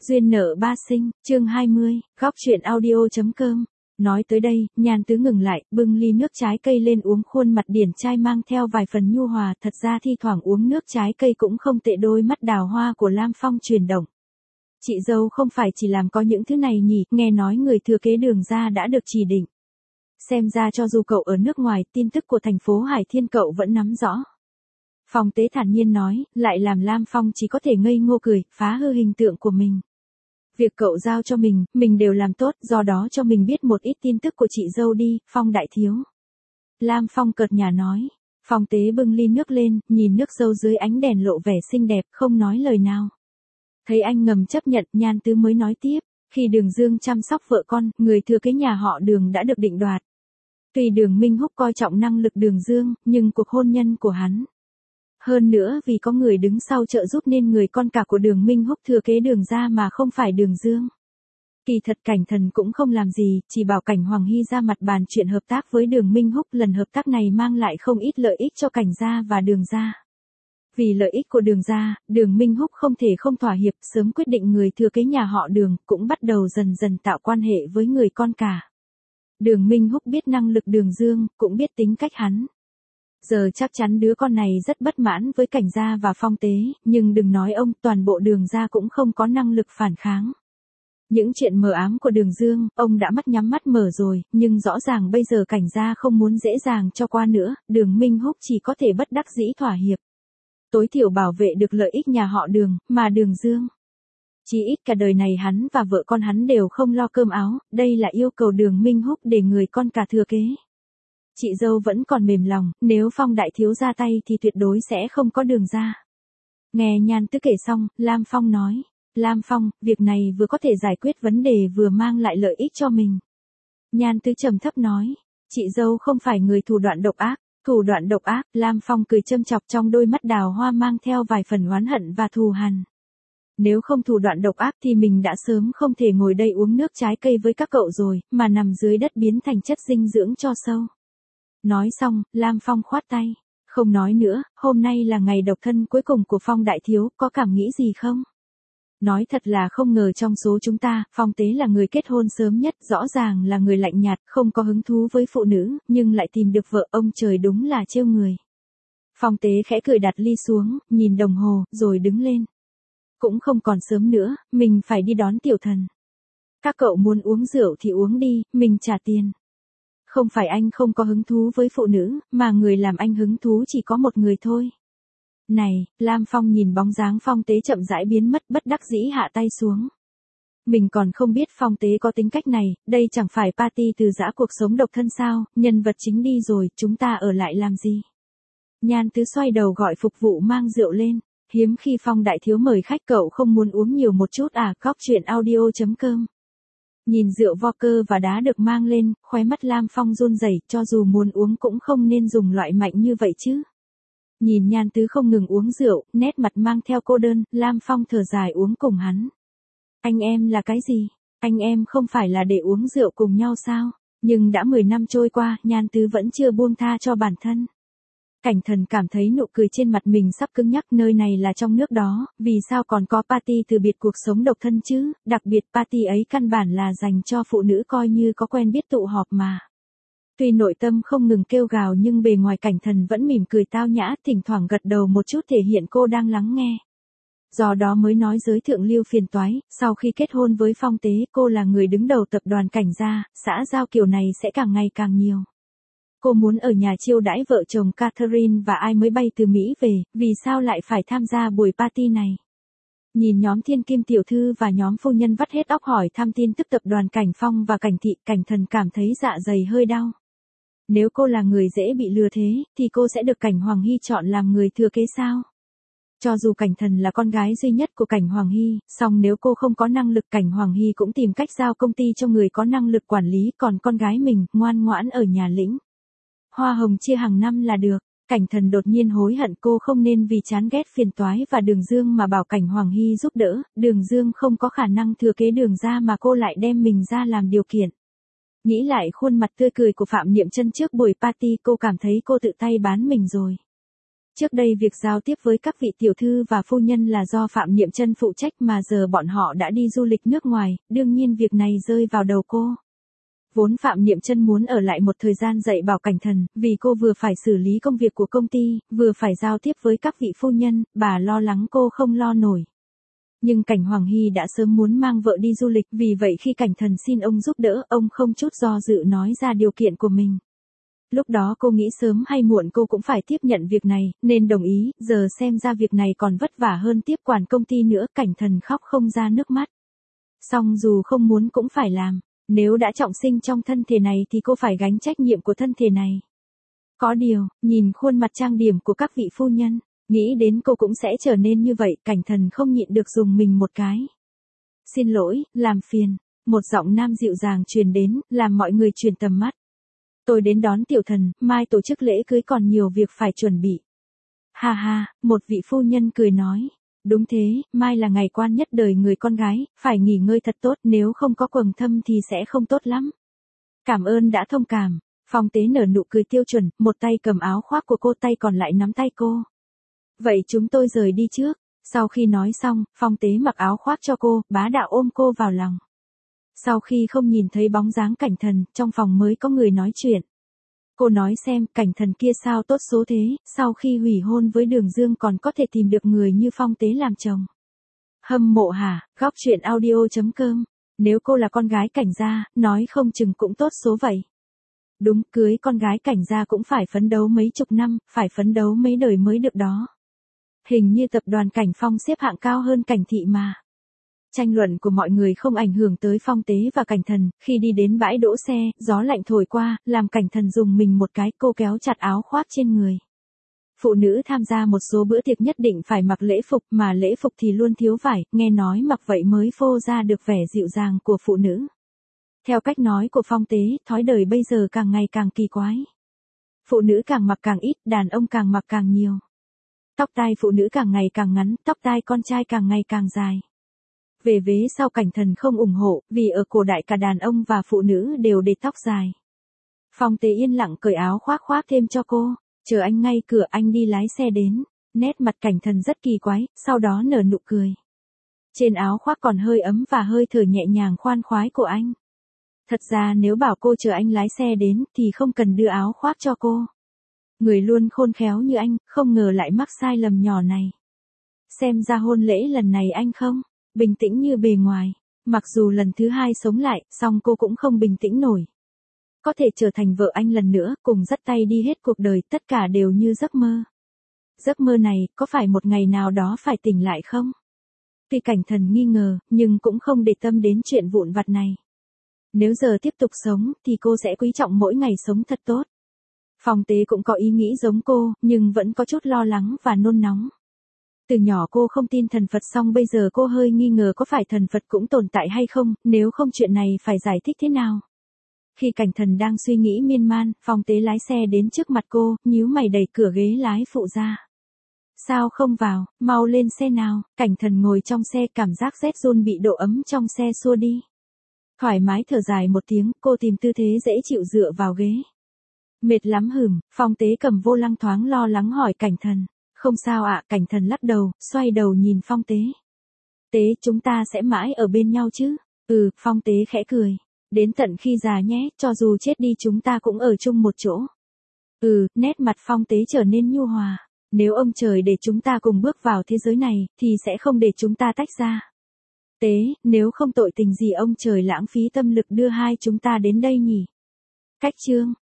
Duyên nợ ba sinh, chương 20, góc truyện audio.com. Nói tới đây, Nhan Tứ ngừng lại, bưng ly nước trái cây lên uống, khuôn mặt điển trai mang theo vài phần nhu hòa, thật ra thi thoảng uống nước trái cây cũng không tệ. Đôi mắt đào hoa của Lam Phong chuyển động. Chị dâu không phải chỉ làm có những thứ này nhỉ, nghe nói người thừa kế Đường gia đã được chỉ định. Xem ra cho dù cậu ở nước ngoài, tin tức của thành phố Hải Thiên cậu vẫn nắm rõ. Phong Tế thản nhiên nói, lại làm Lam Phong chỉ có thể ngây ngô cười, phá hư hình tượng của mình. Việc cậu giao cho mình đều làm tốt, do đó cho mình biết một ít tin tức của chị dâu đi, Phong đại thiếu. Lam Phong cợt nhả nói. Phong Tế bưng ly nước lên, nhìn nước dâu dưới ánh đèn lộ vẻ xinh đẹp, không nói lời nào. Thấy anh ngầm chấp nhận, Nhan Tứ mới nói tiếp, khi Đường Dương chăm sóc vợ con, người thừa kế nhà họ Đường đã được định đoạt. Tuy Đường Minh Húc coi trọng năng lực Đường Dương, nhưng cuộc hôn nhân của hắn. Hơn nữa vì có người đứng sau trợ giúp nên người con cả của Đường Minh Húc thừa kế Đường gia mà không phải Đường Dương. Kỳ thật Cảnh Thần cũng không làm gì, chỉ bảo Cảnh Hoàng Hy ra mặt bàn chuyện hợp tác với Đường Minh Húc. Lần hợp tác này mang lại không ít lợi ích cho Cảnh gia và Đường gia. Vì lợi ích của Đường gia, Đường Minh Húc không thể không thỏa hiệp, sớm quyết định người thừa kế nhà họ Đường, cũng bắt đầu dần dần tạo quan hệ với người con cả. Đường Minh Húc biết năng lực Đường Dương, cũng biết tính cách hắn. Giờ chắc chắn đứa con này rất bất mãn với Cảnh gia và Phong Tế, nhưng đừng nói ông, toàn bộ Đường gia cũng không có năng lực phản kháng. Những chuyện mờ ám của Đường Dương, ông đã mắt nhắm mắt mở rồi, nhưng rõ ràng bây giờ Cảnh gia không muốn dễ dàng cho qua nữa, Đường Minh Húc chỉ có thể bất đắc dĩ thỏa hiệp. Tối thiểu bảo vệ được lợi ích nhà họ Đường, mà Đường Dương. Chỉ ít cả đời này hắn và vợ con hắn đều không lo cơm áo, đây là yêu cầu Đường Minh Húc để người con cả thừa kế. Chị dâu vẫn còn mềm lòng, nếu Phong đại thiếu ra tay thì tuyệt đối sẽ không có Đường ra. Nghe Nhan Tứ kể xong, Lam Phong nói, Lam Phong, việc này vừa có thể giải quyết vấn đề vừa mang lại lợi ích cho mình. Nhan Tứ trầm thấp nói, chị dâu không phải người thủ đoạn độc ác. Thủ đoạn độc ác, Lam Phong cười châm chọc, trong đôi mắt đào hoa mang theo vài phần oán hận và thù hằn. Nếu không thủ đoạn độc ác thì mình đã sớm không thể ngồi đây uống nước trái cây với các cậu rồi, mà nằm dưới đất biến thành chất dinh dưỡng cho sâu. Nói xong, Lam Phong khoát tay. Không nói nữa, hôm nay là ngày độc thân cuối cùng của Phong đại thiếu, có cảm nghĩ gì không? Nói thật là không ngờ trong số chúng ta, Phong Tế là người kết hôn sớm nhất, rõ ràng là người lạnh nhạt, không có hứng thú với phụ nữ, nhưng lại tìm được vợ, ông trời đúng là trêu người. Phong Tế khẽ cười đặt ly xuống, nhìn đồng hồ, rồi đứng lên. Cũng không còn sớm nữa, mình phải đi đón tiểu thần. Các cậu muốn uống rượu thì uống đi, mình trả tiền. Không phải anh không có hứng thú với phụ nữ, mà người làm anh hứng thú chỉ có một người thôi. Này, Lam Phong nhìn bóng dáng Phong Tế chậm rãi biến mất, bất đắc dĩ hạ tay xuống. Mình còn không biết Phong Tế có tính cách này, đây chẳng phải party từ giã cuộc sống độc thân sao, nhân vật chính đi rồi, chúng ta ở lại làm gì? Nhan Tứ xoay đầu gọi phục vụ mang rượu lên, hiếm khi Phong đại thiếu mời khách, cậu không muốn uống nhiều một chút à? Góc truyện audio.com. Nhìn rượu vodka và đá được mang lên, khóe mắt Lam Phong run rẩy, cho dù muốn uống cũng không nên dùng loại mạnh như vậy chứ. Nhìn Nhan Tứ không ngừng uống rượu, nét mặt mang theo cô đơn, Lam Phong thở dài uống cùng hắn. Anh em là cái gì? Anh em không phải là để uống rượu cùng nhau sao? Nhưng đã 10 năm trôi qua, Nhan Tứ vẫn chưa buông tha cho bản thân. Cảnh Thần cảm thấy nụ cười trên mặt mình sắp cứng nhắc, nơi này là trong nước đó, vì sao còn có party từ biệt cuộc sống độc thân chứ, đặc biệt party ấy căn bản là dành cho phụ nữ coi như có quen biết tụ họp mà. Tuy nội tâm không ngừng kêu gào nhưng bề ngoài Cảnh Thần vẫn mỉm cười tao nhã, thỉnh thoảng gật đầu một chút thể hiện cô đang lắng nghe. Do đó mới nói giới thượng lưu phiền toái, sau khi kết hôn với Phong Tế, cô là người đứng đầu tập đoàn Cảnh gia, xã giao kiểu này sẽ càng ngày càng nhiều. Cô muốn ở nhà chiêu đãi vợ chồng Catherine và ai mới bay từ Mỹ về, vì sao lại phải tham gia buổi party này? Nhìn nhóm Thiên Kim tiểu thư và nhóm phu nhân vắt hết óc hỏi thăm tin tức tập đoàn Cảnh Phong và Cảnh Thị, Cảnh Thần cảm thấy dạ dày hơi đau. Nếu cô là người dễ bị lừa thế, thì cô sẽ được Cảnh Hoàng Hy chọn làm người thừa kế sao? Cho dù Cảnh Thần là con gái duy nhất của Cảnh Hoàng Hy, song nếu cô không có năng lực, Cảnh Hoàng Hy cũng tìm cách giao công ty cho người có năng lực quản lý, còn con gái mình, ngoan ngoãn ở nhà lĩnh hoa hồng chia hàng năm là được. Cảnh Thần đột nhiên hối hận cô không nên vì chán ghét phiền toái và Đường Dương mà bảo Cảnh Hoàng Hy giúp đỡ, Đường Dương không có khả năng thừa kế Đường ra mà cô lại đem mình ra làm điều kiện. Nghĩ lại khuôn mặt tươi cười của Phạm Niệm Chân trước buổi party, cô cảm thấy cô tự tay bán mình rồi. Trước đây việc giao tiếp với các vị tiểu thư và phu nhân là do Phạm Niệm Chân phụ trách mà giờ bọn họ đã đi du lịch nước ngoài, đương nhiên việc này rơi vào đầu cô. Vốn Phạm Niệm Chân muốn ở lại một thời gian dạy bảo Cảnh Thần, vì cô vừa phải xử lý công việc của công ty, vừa phải giao tiếp với các vị phu nhân, bà lo lắng cô không lo nổi. Nhưng Cảnh Hoàng Hy đã sớm muốn mang vợ đi du lịch, vì vậy khi Cảnh Thần xin ông giúp đỡ, ông không chút do dự nói ra điều kiện của mình. Lúc đó cô nghĩ sớm hay muộn cô cũng phải tiếp nhận việc này, nên đồng ý, giờ xem ra việc này còn vất vả hơn tiếp quản công ty nữa, Cảnh Thần khóc không ra nước mắt. Song dù không muốn cũng phải làm, nếu đã trọng sinh trong thân thể này thì cô phải gánh trách nhiệm của thân thể này. Có điều, nhìn khuôn mặt trang điểm của các vị phu nhân, nghĩ đến cô cũng sẽ trở nên như vậy, Cảnh Thần không nhịn được dùng mình một cái. Xin lỗi, làm phiền, một giọng nam dịu dàng truyền đến, làm mọi người chuyển tầm mắt. Tôi đến đón tiểu thần, mai tổ chức lễ cưới còn nhiều việc phải chuẩn bị. Ha ha, một vị phu nhân cười nói. Đúng thế, mai là ngày quan nhất đời người con gái, phải nghỉ ngơi thật tốt, nếu không có quầng thâm thì sẽ không tốt lắm. Cảm ơn đã thông cảm. Phong Tế nở nụ cười tiêu chuẩn, một tay cầm áo khoác của cô, tay còn lại nắm tay cô. Vậy chúng tôi rời đi trước. Sau khi nói xong, Phong Tế mặc áo khoác cho cô, bá đạo ôm cô vào lòng. Sau khi không nhìn thấy bóng dáng Cảnh Thần, trong phòng mới có người nói chuyện. Cô nói xem, Cảnh Thần kia sao tốt số thế, sau khi hủy hôn với Đường Dương còn có thể tìm được người như Phong Tế làm chồng. Hâm mộ hả, góc chuyện audio.com. Nếu cô là con gái Cảnh gia, nói không chừng cũng tốt số vậy. Đúng, cưới con gái Cảnh gia cũng phải phấn đấu mấy chục năm, phải phấn đấu mấy đời mới được đó. Hình như tập đoàn Cảnh Phong xếp hạng cao hơn Cảnh Thị mà. Tranh luận của mọi người không ảnh hưởng tới Phong Tế và Cảnh Thần, khi đi đến bãi đỗ xe, gió lạnh thổi qua, làm Cảnh Thần dùng mình một cái, cô kéo chặt áo khoác trên người. Phụ nữ tham gia một số bữa tiệc nhất định phải mặc lễ phục, mà lễ phục thì luôn thiếu vải, nghe nói mặc vậy mới phô ra được vẻ dịu dàng của phụ nữ. Theo cách nói của Phong Tế, thói đời bây giờ càng ngày càng kỳ quái. Phụ nữ càng mặc càng ít, đàn ông càng mặc càng nhiều. Tóc tai phụ nữ càng ngày càng ngắn, tóc tai con trai càng ngày càng dài. Về vế sau Cảnh Thần không ủng hộ, vì ở cổ đại cả đàn ông và phụ nữ đều để tóc dài. Phong Tế yên lặng cởi áo khoác khoác thêm cho cô, chờ anh ngay cửa, anh đi lái xe đến. Nét mặt Cảnh Thần rất kỳ quái, sau đó nở nụ cười. Trên áo khoác còn hơi ấm và hơi thở nhẹ nhàng khoan khoái của anh. Thật ra nếu bảo cô chờ anh lái xe đến thì không cần đưa áo khoác cho cô. Người luôn khôn khéo như anh, không ngờ lại mắc sai lầm nhỏ này. Xem ra hôn lễ lần này anh không bình tĩnh như bề ngoài. Mặc dù lần thứ hai sống lại, song cô cũng không bình tĩnh nổi. Có thể trở thành vợ anh lần nữa, cùng dắt tay đi hết cuộc đời, tất cả đều như giấc mơ. Giấc mơ này, có phải một ngày nào đó phải tỉnh lại không? Tuy Cảnh Thần nghi ngờ, nhưng cũng không để tâm đến chuyện vụn vặt này. Nếu giờ tiếp tục sống, thì cô sẽ quý trọng mỗi ngày sống thật tốt. Phong Tế cũng có ý nghĩ giống cô, nhưng vẫn có chút lo lắng và nôn nóng. Từ nhỏ cô không tin thần Phật, song bây giờ cô hơi nghi ngờ có phải thần Phật cũng tồn tại hay không, nếu không chuyện này phải giải thích thế nào. Khi Cảnh Thần đang suy nghĩ miên man, Phong Tế lái xe đến trước mặt cô, nhíu mày đẩy cửa ghế lái phụ ra. Sao không vào, mau lên xe nào. Cảnh Thần ngồi trong xe, cảm giác rét run bị độ ấm trong xe xua đi. Thoải mái thở dài một tiếng, cô tìm tư thế dễ chịu dựa vào ghế. Mệt lắm hửm, Phong Tế cầm vô lăng thoáng lo lắng hỏi Cảnh Thần. Không sao ạ, Cảnh Thần lắc đầu, xoay đầu nhìn Phong Tế. Tế, chúng ta sẽ mãi ở bên nhau chứ? Phong Tế khẽ cười. Đến tận khi già nhé, cho dù chết đi chúng ta cũng ở chung một chỗ. Nét mặt Phong Tế trở nên nhu hòa. Nếu ông trời để chúng ta cùng bước vào thế giới này, thì sẽ không để chúng ta tách ra. Tế, nếu không tội tình gì ông trời lãng phí tâm lực đưa hai chúng ta đến đây nhỉ? Cách chương